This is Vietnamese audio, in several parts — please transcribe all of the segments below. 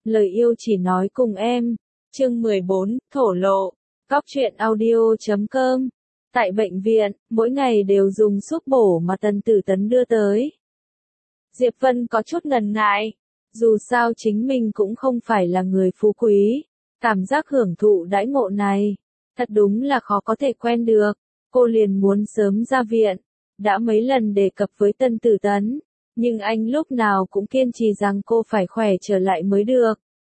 lời yêu chỉ nói cùng em. Chương 14, thổ lộ. Cóc truyện audio.com. Tại bệnh viện, mỗi ngày đều dùng thuốc bổ mà Tần Tử Tấn đưa tới. Diệp Vân có chút ngần ngại. Dù sao chính mình cũng không phải là người phú quý. Cảm giác hưởng thụ đãi ngộ này, thật đúng là khó có thể quen được. Cô liền muốn sớm ra viện. Đã mấy lần đề cập với Tần Tử Tấn, nhưng anh lúc nào cũng kiên trì rằng cô phải khỏe trở lại mới được.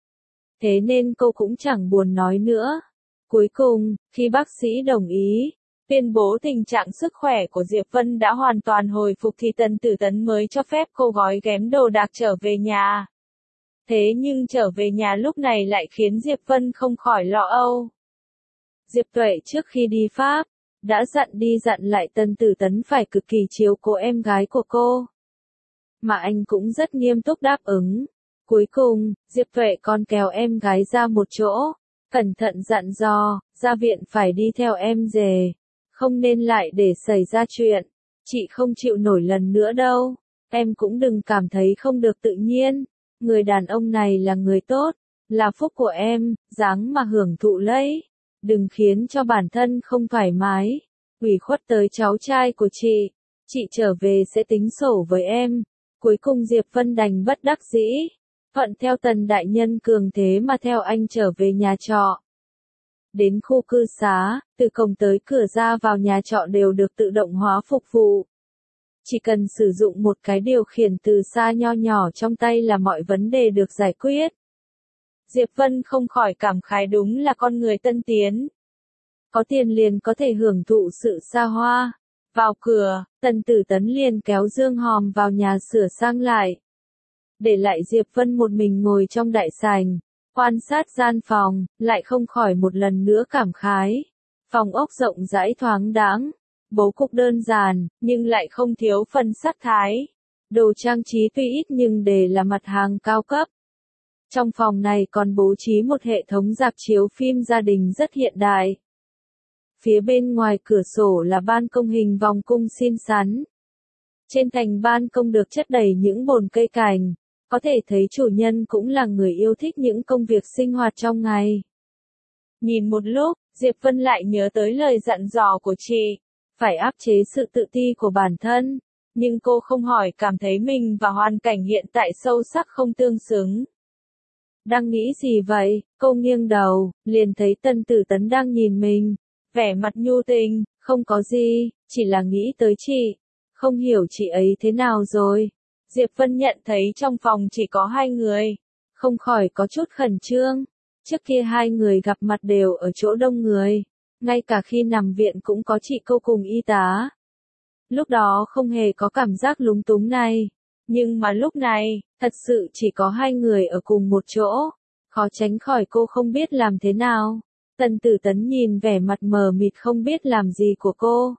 Thế nên cô cũng chẳng buồn nói nữa. Cuối cùng, khi bác sĩ đồng ý, tuyên bố tình trạng sức khỏe của Diệp Vân đã hoàn toàn hồi phục thì Tần Tử Tấn mới cho phép cô gói ghém đồ đạc trở về nhà. Thế nhưng trở về nhà lúc này lại khiến Diệp Vân không khỏi lo âu. Diệp Tuệ trước khi đi Pháp, đã dặn đi dặn lại Tần Tử Tấn phải cực kỳ chiếu cố em gái của cô. Mà anh cũng rất nghiêm túc đáp ứng. Cuối cùng, Diệp Tuệ còn kéo em gái ra một chỗ, cẩn thận dặn dò, ra viện phải đi theo em rể, không nên lại để xảy ra chuyện. Chị không chịu nổi lần nữa đâu, em cũng đừng cảm thấy không được tự nhiên. Người đàn ông này là người tốt, là phúc của em, dáng mà hưởng thụ lấy. Đừng khiến cho bản thân không thoải mái, ủy khuất tới cháu trai của chị. Chị trở về sẽ tính sổ với em. Cuối cùng Diệp Vân đành bất đắc dĩ, thuận theo Tần đại nhân cường thế mà theo anh trở về nhà trọ. Đến khu cư xá, từ cổng tới cửa ra vào nhà trọ đều được tự động hóa phục vụ. Chỉ cần sử dụng một cái điều khiển từ xa nho nhỏ trong tay là mọi vấn đề được giải quyết. Diệp Vân không khỏi cảm khái đúng là con người tân tiến. Có tiền liền có thể hưởng thụ sự xa hoa. Vào cửa, Tần Tử Tấn liền kéo Dương Hòm vào nhà sửa sang lại. Để lại Diệp Vân một mình ngồi trong đại sảnh, quan sát gian phòng, lại không khỏi một lần nữa cảm khái. Phòng ốc rộng rãi thoáng đãng, bố cục đơn giản, nhưng lại không thiếu phần sắc thái. Đồ trang trí tuy ít nhưng đều là mặt hàng cao cấp. Trong phòng này còn bố trí một hệ thống rạp chiếu phim gia đình rất hiện đại. Phía bên ngoài cửa sổ là ban công hình vòng cung xinh xắn. Trên thành ban công được chất đầy những bồn cây cảnh, có thể thấy chủ nhân cũng là người yêu thích những công việc sinh hoạt trong ngày. Nhìn một lúc, Diệp Vân lại nhớ tới lời dặn dò của chị, phải áp chế sự tự ti của bản thân, nhưng cô không hỏi cảm thấy mình và hoàn cảnh hiện tại sâu sắc không tương xứng. Đang nghĩ gì vậy? Cô nghiêng đầu, liền thấy Tần Tử Tấn đang nhìn mình, vẻ mặt nhu tình, không có gì, chỉ là nghĩ tới chị, không hiểu chị ấy thế nào rồi. Diệp Vân nhận thấy trong phòng chỉ có hai người, không khỏi có chút khẩn trương. Trước kia hai người gặp mặt đều ở chỗ đông người, ngay cả khi nằm viện cũng có chị cô cùng y tá. Lúc đó không hề có cảm giác lúng túng này, nhưng mà lúc này, thật sự chỉ có hai người ở cùng một chỗ, khó tránh khỏi cô không biết làm thế nào. Tần Tử Tấn nhìn vẻ mặt mờ mịt không biết làm gì của cô.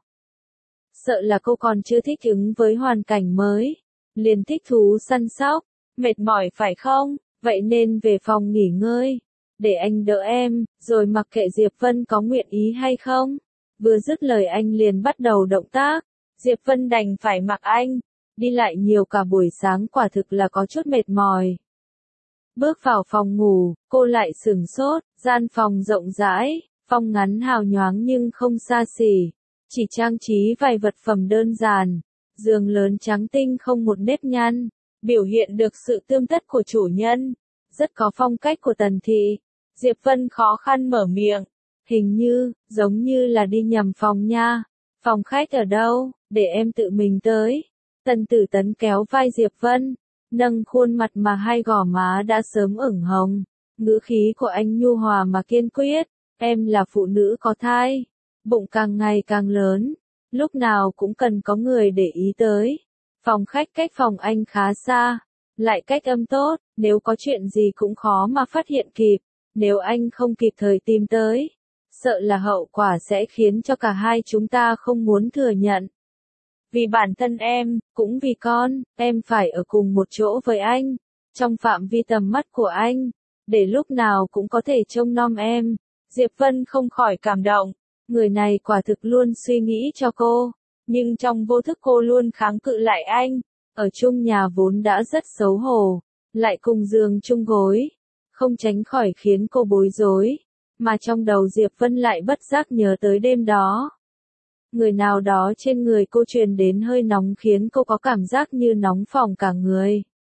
Sợ là cô còn chưa thích ứng với hoàn cảnh mới, liền thích thú săn sóc, mệt mỏi phải không? Vậy nên về phòng nghỉ ngơi, để anh đỡ em, rồi mặc kệ Diệp Vân có nguyện ý hay không. Vừa dứt lời anh liền bắt đầu động tác, Diệp Vân đành phải mặc anh, đi lại nhiều cả buổi sáng quả thực là có chút mệt mỏi. Bước vào phòng ngủ, cô lại sửng sốt, gian phòng rộng rãi, phong ngắn hào nhoáng nhưng không xa xỉ, chỉ trang trí vài vật phẩm đơn giản, giường lớn trắng tinh không một nếp nhăn, biểu hiện được sự tươm tất của chủ nhân, rất có phong cách của Tần thị. Diệp Vân khó khăn mở miệng, hình như, giống như là đi nhầm phòng nha. Phòng khách ở đâu, để em tự mình tới. Tần Tử Tấn kéo vai Diệp Vân, nâng khuôn mặt mà hai gò má đã sớm ửng hồng. Ngữ khí của anh nhu hòa mà kiên quyết, em là phụ nữ có thai, bụng càng ngày càng lớn, lúc nào cũng cần có người để ý tới. Phòng khách cách phòng anh khá xa, lại cách âm tốt, nếu có chuyện gì cũng khó mà phát hiện kịp, nếu anh không kịp thời tìm tới, sợ là hậu quả sẽ khiến cho cả hai chúng ta không muốn thừa nhận. Vì bản thân em, cũng vì con, em phải ở cùng một chỗ với anh, trong phạm vi tầm mắt của anh, để lúc nào cũng có thể trông nom em. Diệp Vân không khỏi cảm động, người này quả thực luôn suy nghĩ cho cô, nhưng trong vô thức cô luôn kháng cự lại anh. Ở chung nhà vốn đã rất xấu hổ, lại cùng giường chung gối, không tránh khỏi khiến cô bối rối, mà trong đầu Diệp Vân lại bất giác nhớ tới đêm đó. Người nào đó trên người cô truyền đến hơi nóng khiến cô có cảm giác như nóng phỏng cả người.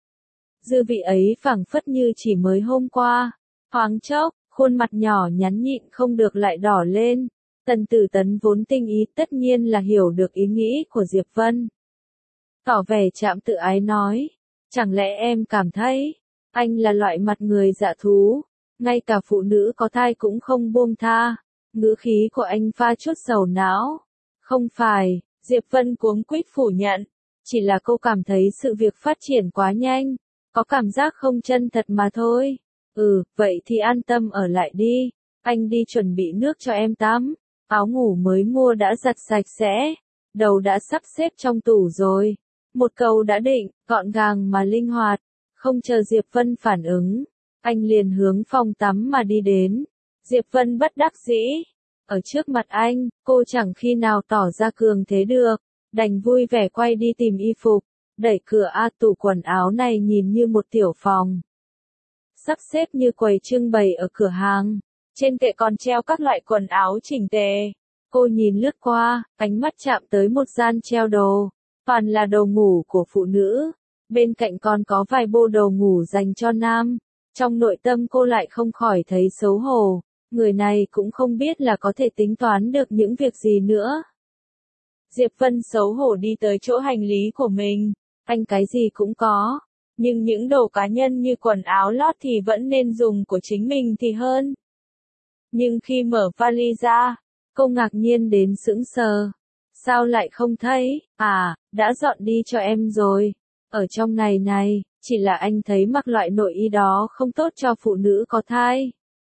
Dư vị ấy phảng phất như chỉ mới hôm qua. Thoáng chốc, khuôn mặt nhỏ nhắn nhịn không được lại đỏ lên. Tần Tử Tấn vốn tinh ý tất nhiên là hiểu được ý nghĩ của Diệp Vân. Tỏ vẻ chạm tự ái nói, chẳng lẽ em cảm thấy, anh là loại mặt người dạ thú, ngay cả phụ nữ có thai cũng không buông tha. Ngữ khí của anh pha chút sầu não. Không phải, Diệp Vân cuống quýt phủ nhận, chỉ là cô cảm thấy sự việc phát triển quá nhanh, có cảm giác không chân thật mà thôi. Vậy thì an tâm ở lại đi, anh đi chuẩn bị nước cho em tắm, áo ngủ mới mua đã giặt sạch sẽ, đầu đã sắp xếp trong tủ rồi. Một câu đã định, gọn gàng mà linh hoạt, không chờ Diệp Vân phản ứng, anh liền hướng phòng tắm mà đi đến. Diệp Vân bất đắc dĩ, ở trước mặt anh, cô chẳng khi nào tỏ ra cường thế được, đành vui vẻ quay đi tìm y phục, đẩy cửa tủ quần áo này nhìn như một tiểu phòng. Sắp xếp như quầy trưng bày ở cửa hàng, trên kệ còn treo các loại quần áo chỉnh tề. Cô nhìn lướt qua, ánh mắt chạm tới một gian treo đồ, toàn là đồ ngủ của phụ nữ, bên cạnh còn có vài bộ đồ ngủ dành cho nam. Trong nội tâm cô lại không khỏi thấy xấu hổ, người này cũng không biết là có thể tính toán được những việc gì nữa. Diệp Vân xấu hổ đi tới chỗ hành lý của mình, anh cái gì cũng có, nhưng những đồ cá nhân như quần áo lót thì vẫn nên dùng của chính mình thì hơn. Nhưng khi mở vali ra, cô ngạc nhiên đến sững sờ. Sao lại không thấy, đã dọn đi cho em rồi. Ở trong này, chỉ là anh thấy mặc loại nội y đó không tốt cho phụ nữ có thai.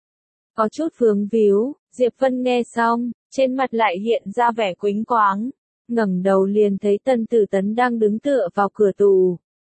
Có chút vướng víu, Diệp Vân nghe xong, trên mặt lại hiện ra vẻ quĩnh quáng. Ngẩng đầu liền thấy Tần Tử Tấn đang đứng tựa vào cửa tủ.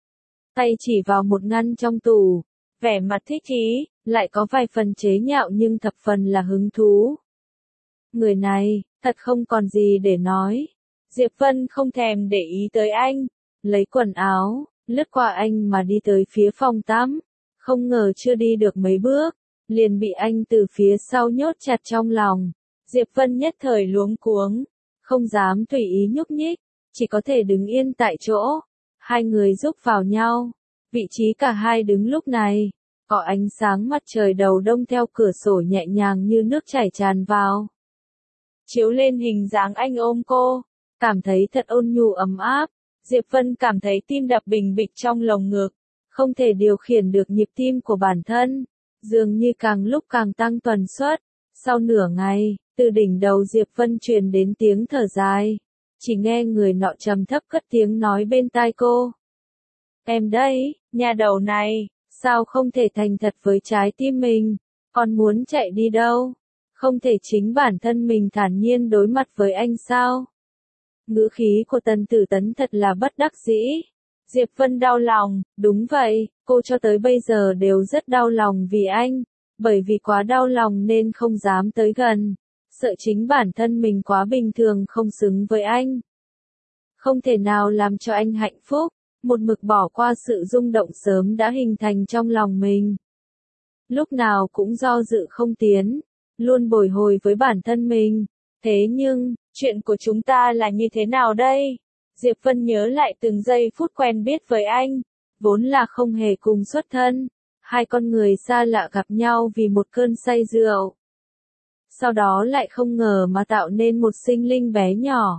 Tay chỉ vào một ngăn trong tủ, vẻ mặt thích chí, lại có vài phần chế nhạo nhưng thập phần là hứng thú. Người này, thật không còn gì để nói. Diệp Vân không thèm để ý tới anh, lấy quần áo, lướt qua anh mà đi tới phía phòng tắm. Không ngờ chưa đi được mấy bước, liền bị anh từ phía sau nhốt chặt trong lòng. Diệp Vân nhất thời luống cuống, không dám tùy ý nhúc nhích, chỉ có thể đứng yên tại chỗ. Hai người rúc vào nhau, vị trí cả hai đứng lúc này, có ánh sáng mặt trời đầu đông theo cửa sổ nhẹ nhàng như nước chảy tràn vào. Chiếu lên hình dáng anh ôm cô, cảm thấy thật ôn nhu ấm áp. Diệp Vân cảm thấy tim đập bình bịch trong lồng ngực, không thể điều khiển được nhịp tim của bản thân, dường như càng lúc càng tăng tần suất. Sau nửa ngày, từ đỉnh đầu Diệp Vân truyền đến tiếng thở dài, chỉ nghe người nọ trầm thấp cất tiếng nói bên tai cô. Em đây, nhà đầu này, sao không thể thành thật với trái tim mình, còn muốn chạy đi đâu? Không thể chính bản thân mình thản nhiên đối mặt với anh sao? Ngữ khí của Tần Tử Tấn thật là bất đắc dĩ. Diệp Vân đau lòng, đúng vậy, cô cho tới bây giờ đều rất đau lòng vì anh, bởi vì quá đau lòng nên không dám tới gần, sợ chính bản thân mình quá bình thường không xứng với anh. Không thể nào làm cho anh hạnh phúc, một mực bỏ qua sự rung động sớm đã hình thành trong lòng mình. Lúc nào cũng do dự không tiến, luôn bồi hồi với bản thân mình. Thế nhưng, chuyện của chúng ta là như thế nào đây? Diệp Vân nhớ lại từng giây phút quen biết với anh, vốn là không hề cùng xuất thân. Hai con người xa lạ gặp nhau vì một cơn say rượu. Sau đó lại không ngờ mà tạo nên một sinh linh bé nhỏ.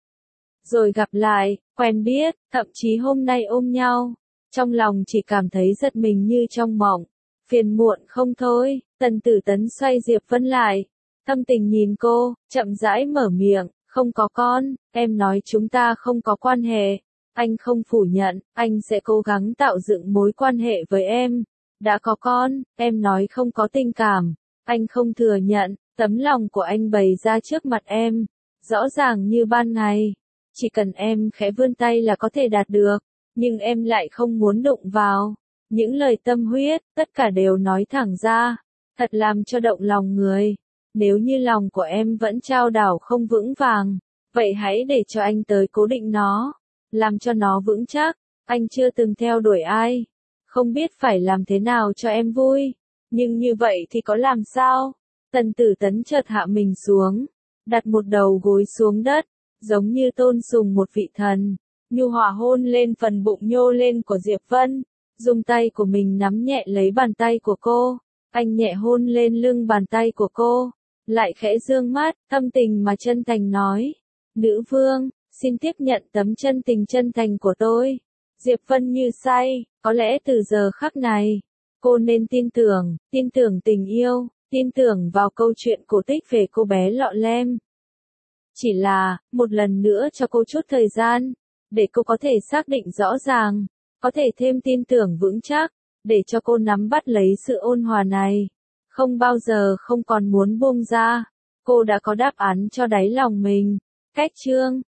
Rồi gặp lại, quen biết, thậm chí hôm nay ôm nhau. Trong lòng chỉ cảm thấy giật mình như trong mộng. Phiền muộn không thôi, Tần Tử Tấn xoay Diệp Vân lại. Thâm tình nhìn cô, chậm rãi mở miệng, không có con, em nói chúng ta không có quan hệ. Anh không phủ nhận, anh sẽ cố gắng tạo dựng mối quan hệ với em. Đã có con, em nói không có tình cảm. Anh không thừa nhận, tấm lòng của anh bày ra trước mặt em. Rõ ràng như ban ngày. Chỉ cần em khẽ vươn tay là có thể đạt được. Nhưng em lại không muốn đụng vào. Những lời tâm huyết, tất cả đều nói thẳng ra. Thật làm cho động lòng người. Nếu như lòng của em vẫn trao đảo không vững vàng, vậy hãy để cho anh tới cố định nó, làm cho nó vững chắc. Anh chưa từng theo đuổi ai, không biết phải làm thế nào cho em vui, Nhưng như vậy thì có làm sao? Tần Tử Tấn chợt hạ mình xuống, đặt một đầu gối xuống đất, giống như tôn sùng một vị thần, nhu hòa hôn lên phần bụng nhô lên của Diệp Vân, dùng tay của mình nắm nhẹ lấy bàn tay của cô, anh nhẹ hôn lên lưng bàn tay của cô, lại khẽ dương mắt, thâm tình mà chân thành nói, nữ vương, xin tiếp nhận tấm chân tình chân thành của tôi. Diệp Vân như say, có lẽ từ giờ khắc này, cô nên tin tưởng tình yêu, tin tưởng vào câu chuyện cổ tích về cô bé lọ lem. Chỉ là, một lần nữa cho cô chút thời gian, để cô có thể xác định rõ ràng, có thể thêm tin tưởng vững chắc, để cho cô nắm bắt lấy sự ôn hòa này. Không bao giờ không còn muốn buông ra, cô đã có đáp án cho đáy lòng mình. Cách chương